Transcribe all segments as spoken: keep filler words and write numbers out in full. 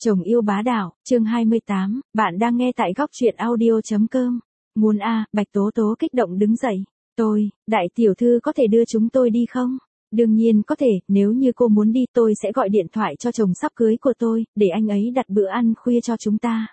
Chồng yêu bá đạo, chương hai mươi tám, bạn đang nghe tại góc truyện audio.com. Muốn a, Bạch Tố Tố kích động đứng dậy. Tôi, đại tiểu thư có thể đưa chúng tôi đi không? Đương nhiên có thể, nếu như cô muốn đi tôi sẽ gọi điện thoại cho chồng sắp cưới của tôi, để anh ấy đặt bữa ăn khuya cho chúng ta.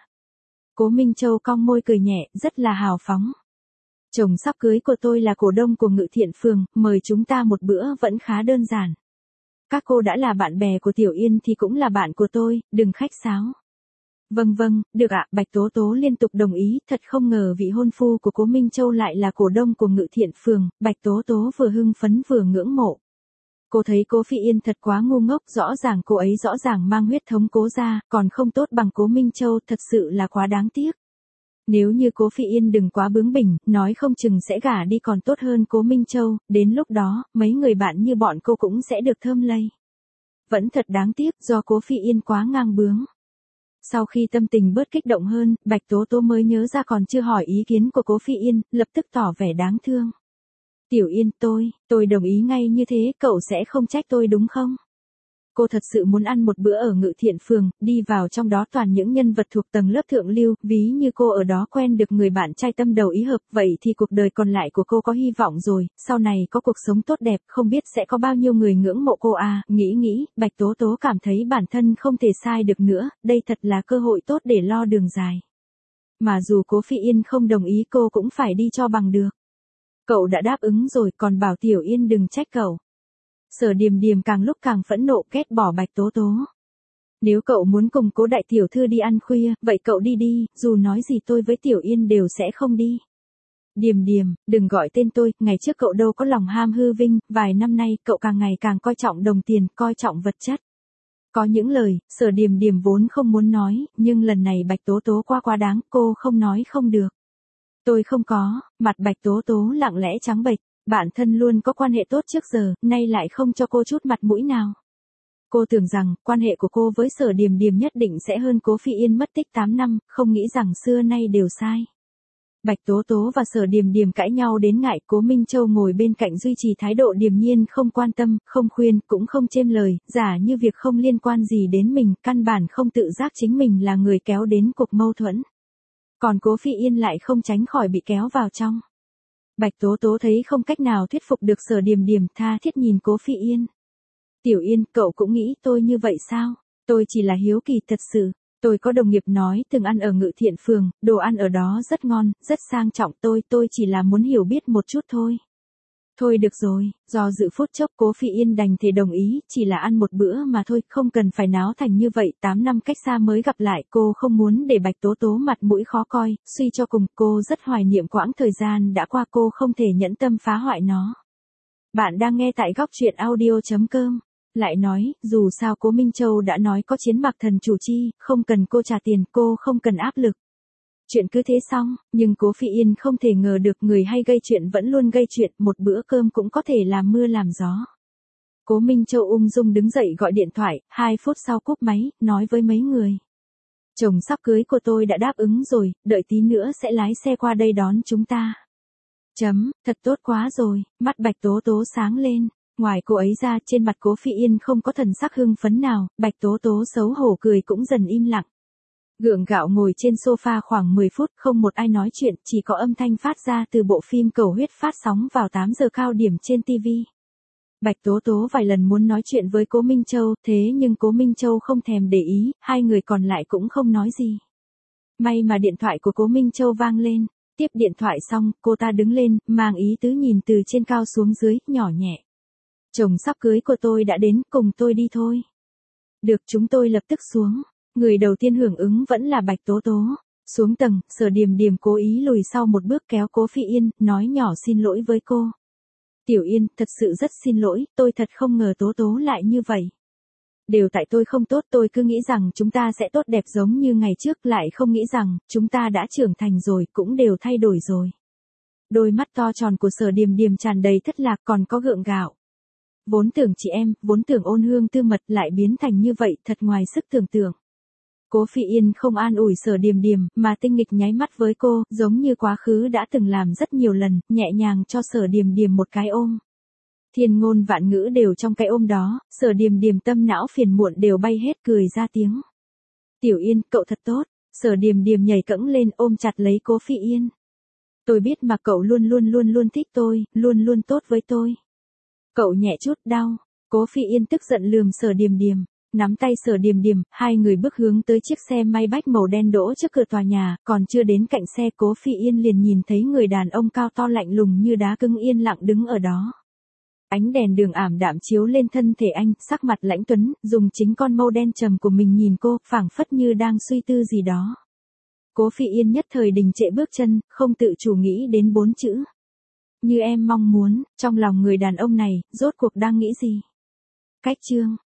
Cố Minh Châu cong môi cười nhẹ, rất là hào phóng. Chồng sắp cưới của tôi là cổ đông của Ngự Thiện Phường, mời chúng ta một bữa vẫn khá đơn giản. Các cô đã là bạn bè của Tiểu Yên thì cũng là bạn của tôi, đừng khách sáo. Vâng vâng, được ạ, Bạch Tố Tố liên tục đồng ý, thật không ngờ vị hôn phu của Cố Minh Châu lại là cổ đông của Ngự Thiện Phường, Bạch Tố Tố vừa hưng phấn vừa ngưỡng mộ. Cô thấy Cố Phi Yên thật quá ngu ngốc, rõ ràng cô ấy rõ ràng mang huyết thống Cố gia, còn không tốt bằng Cố Minh Châu, thật sự là quá đáng tiếc. Nếu như Cố Phi Yên đừng quá bướng bỉnh, nói không chừng sẽ gả đi còn tốt hơn Cố Minh Châu, đến lúc đó, mấy người bạn như bọn cô cũng sẽ được thơm lây. Vẫn thật đáng tiếc, do Cố Phi Yên quá ngang bướng. Sau khi tâm tình bớt kích động hơn, Bạch Tố Tố mới nhớ ra còn chưa hỏi ý kiến của Cố Phi Yên, lập tức tỏ vẻ đáng thương. Tiểu Yên, tôi, tôi đồng ý ngay như thế, cậu sẽ không trách tôi đúng không? Cô thật sự muốn ăn một bữa ở Ngự Thiện Phường, đi vào trong đó toàn những nhân vật thuộc tầng lớp thượng lưu, ví như cô ở đó quen được người bạn trai tâm đầu ý hợp, vậy thì cuộc đời còn lại của cô có hy vọng rồi, sau này có cuộc sống tốt đẹp, không biết sẽ có bao nhiêu người ngưỡng mộ cô à, nghĩ nghĩ, Bạch Tố Tố cảm thấy bản thân không thể sai được nữa, đây thật là cơ hội tốt để lo đường dài. Mà dù Cố Phi Yên không đồng ý cô cũng phải đi cho bằng được. Cậu đã đáp ứng rồi, còn bảo Tiểu Yên đừng trách cậu. Sở Điềm Điềm càng lúc càng phẫn nộ, ghét bỏ Bạch Tố Tố. Nếu cậu muốn cùng Cố đại tiểu thư đi ăn khuya, vậy cậu đi đi, dù nói gì tôi với Tiểu Yên đều sẽ không đi. Điềm Điềm, đừng gọi tên tôi, ngày trước cậu đâu có lòng ham hư vinh, vài năm nay cậu càng ngày càng coi trọng đồng tiền, coi trọng vật chất. Có những lời, Sở Điềm Điềm vốn không muốn nói, nhưng lần này Bạch Tố Tố quá quá đáng, cô không nói không được. Tôi không có, mặt Bạch Tố Tố lặng lẽ trắng bệch. Bản thân luôn có quan hệ tốt trước giờ, nay lại không cho cô chút mặt mũi nào. Cô tưởng rằng, quan hệ của cô với Sở Điềm Điềm nhất định sẽ hơn Cố Phi Yên mất tích tám năm, không nghĩ rằng xưa nay đều sai. Bạch Tố Tố và Sở Điềm Điềm cãi nhau đến ngại, Cố Minh Châu ngồi bên cạnh duy trì thái độ điềm nhiên không quan tâm, không khuyên, cũng không chêm lời, giả như việc không liên quan gì đến mình, căn bản không tự giác chính mình là người kéo đến cuộc mâu thuẫn. Còn Cố Phi Yên lại không tránh khỏi bị kéo vào trong. Bạch Tố Tố thấy không cách nào thuyết phục được Sở Điềm Điềm, tha thiết nhìn Cố Phi Yên. Tiểu Yên, cậu cũng nghĩ tôi như vậy sao? Tôi chỉ là hiếu kỳ thật sự. Tôi có đồng nghiệp nói từng ăn ở Ngự Thiện Phường, đồ ăn ở đó rất ngon, rất sang trọng, tôi, tôi chỉ là muốn hiểu biết một chút thôi. Thôi được rồi, do dự phút chốc Cố Phi Yên đành thể đồng ý, chỉ là ăn một bữa mà thôi, không cần phải náo thành như vậy, tám năm cách xa mới gặp lại, cô không muốn để Bạch Tố Tố mặt mũi khó coi, suy cho cùng, cô rất hoài niệm quãng thời gian đã qua, cô không thể nhẫn tâm phá hoại nó. Bạn đang nghe tại góc truyện audio.com. Lại nói, dù sao Cố Minh Châu đã nói có chiến Mạc Thần chủ chi, không cần cô trả tiền, cô không cần áp lực. Chuyện cứ thế xong, nhưng Cố Phi Yên không thể ngờ được người hay gây chuyện vẫn luôn gây chuyện, một bữa cơm cũng có thể làm mưa làm gió. Cố Minh Châu ung dung đứng dậy gọi điện thoại, hai phút sau cúp máy, nói với mấy người. Chồng sắp cưới của tôi đã đáp ứng rồi, đợi tí nữa sẽ lái xe qua đây đón chúng ta. Chấm, thật tốt quá rồi, mắt Bạch Tố Tố sáng lên. Ngoài cô ấy ra, trên mặt Cố Phi Yên không có thần sắc hưng phấn nào, Bạch Tố Tố xấu hổ cười cũng dần im lặng. Gượng gạo ngồi trên sofa khoảng mười phút, không một ai nói chuyện, chỉ có âm thanh phát ra từ bộ phim Cầu Huyết phát sóng vào tám giờ cao điểm trên ti vi. Bạch Tố Tố vài lần muốn nói chuyện với Cố Minh Châu, thế nhưng Cố Minh Châu không thèm để ý, hai người còn lại cũng không nói gì. May mà điện thoại của Cố Minh Châu vang lên, tiếp điện thoại xong, cô ta đứng lên, mang ý tứ nhìn từ trên cao xuống dưới, nhỏ nhẹ. Chồng sắp cưới của tôi đã đến, cùng tôi đi thôi. Được, chúng tôi lập tức xuống. Người đầu tiên hưởng ứng vẫn là Bạch Tố Tố. Xuống tầng, Sở Điềm Điềm cố ý lùi sau một bước kéo Cố Phi Yên, nói nhỏ xin lỗi với cô. Tiểu Yên, thật sự rất xin lỗi, tôi thật không ngờ Tố Tố lại như vậy. Đều tại tôi không tốt, tôi cứ nghĩ rằng chúng ta sẽ tốt đẹp giống như ngày trước, lại không nghĩ rằng, chúng ta đã trưởng thành rồi, cũng đều thay đổi rồi. Đôi mắt to tròn của Sở Điềm Điềm tràn đầy thất lạc, còn có gượng gạo. Vốn tưởng chị em, vốn tưởng ôn hương tư mật lại biến thành như vậy, thật ngoài sức tưởng tượng. Cố Phi Yên không an ủi Sở Điềm Điềm, mà tinh nghịch nháy mắt với cô, giống như quá khứ đã từng làm rất nhiều lần, nhẹ nhàng cho Sở Điềm Điềm một cái ôm. Thiên ngôn vạn ngữ đều trong cái ôm đó, Sở Điềm Điềm tâm não phiền muộn đều bay hết, cười ra tiếng. Tiểu Yên, cậu thật tốt. Sở Điềm Điềm nhảy cẫng lên ôm chặt lấy Cố Phi Yên. Tôi biết mà cậu luôn luôn luôn luôn thích tôi, luôn luôn tốt với tôi. Cậu nhẹ chút đau. Cố Phi Yên tức giận lườm Sở Điềm Điềm. Nắm tay Sở Điềm Điềm, hai người bước hướng tới chiếc xe may bách màu đen đỗ trước cửa tòa nhà, còn chưa đến cạnh xe Cố Phi Yên liền nhìn thấy người đàn ông cao to lạnh lùng như đá cưng yên lặng đứng ở đó. Ánh đèn đường ảm đạm chiếu lên thân thể anh, sắc mặt lãnh tuấn, dùng chính con mâu đen trầm của mình nhìn cô, phảng phất như đang suy tư gì đó. Cố Phi Yên nhất thời đình trệ bước chân, không tự chủ nghĩ đến bốn chữ. Như em mong muốn, trong lòng người đàn ông này, rốt cuộc đang nghĩ gì? Cách chương